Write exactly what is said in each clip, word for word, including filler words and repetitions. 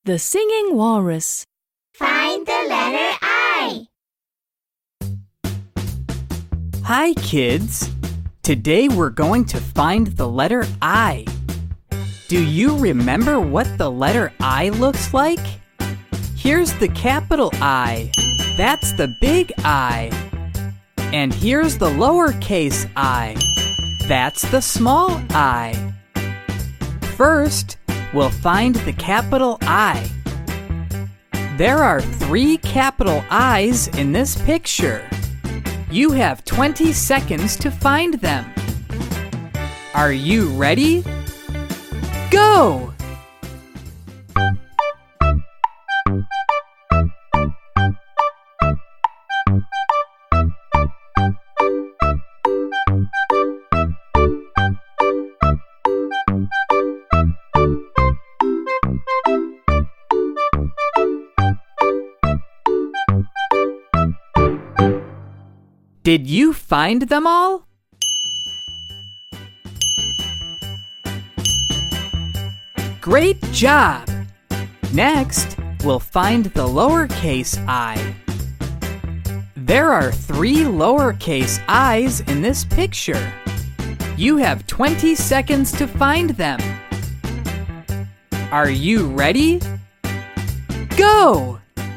The Singing Walrus. Find the letter I. Hi, kids. Today we're going to find the letter I. Do you remember what the letter I looks like? Here's the capital I. That's the big I. And here's the lowercase I. That's the small I. First, we'll find the capital I. There are three capital I's in this picture. You have twenty seconds to find them. Are you ready? Go! Did you find them all? Great job! Next, we'll find the lowercase I. There are three lowercase i's in this picture. You have twenty seconds to find them. Are you ready? Go!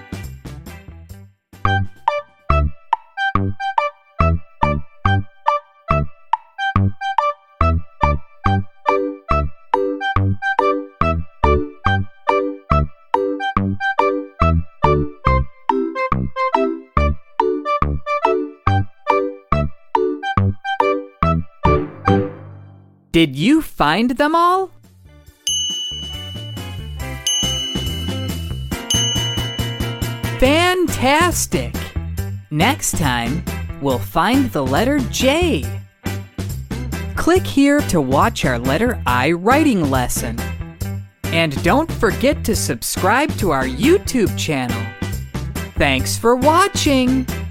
Did you find them all? Fantastic! Next time, we'll find the letter J. Click here to watch our letter I writing lesson. And don't forget to subscribe to our YouTube channel. Thanks for watching!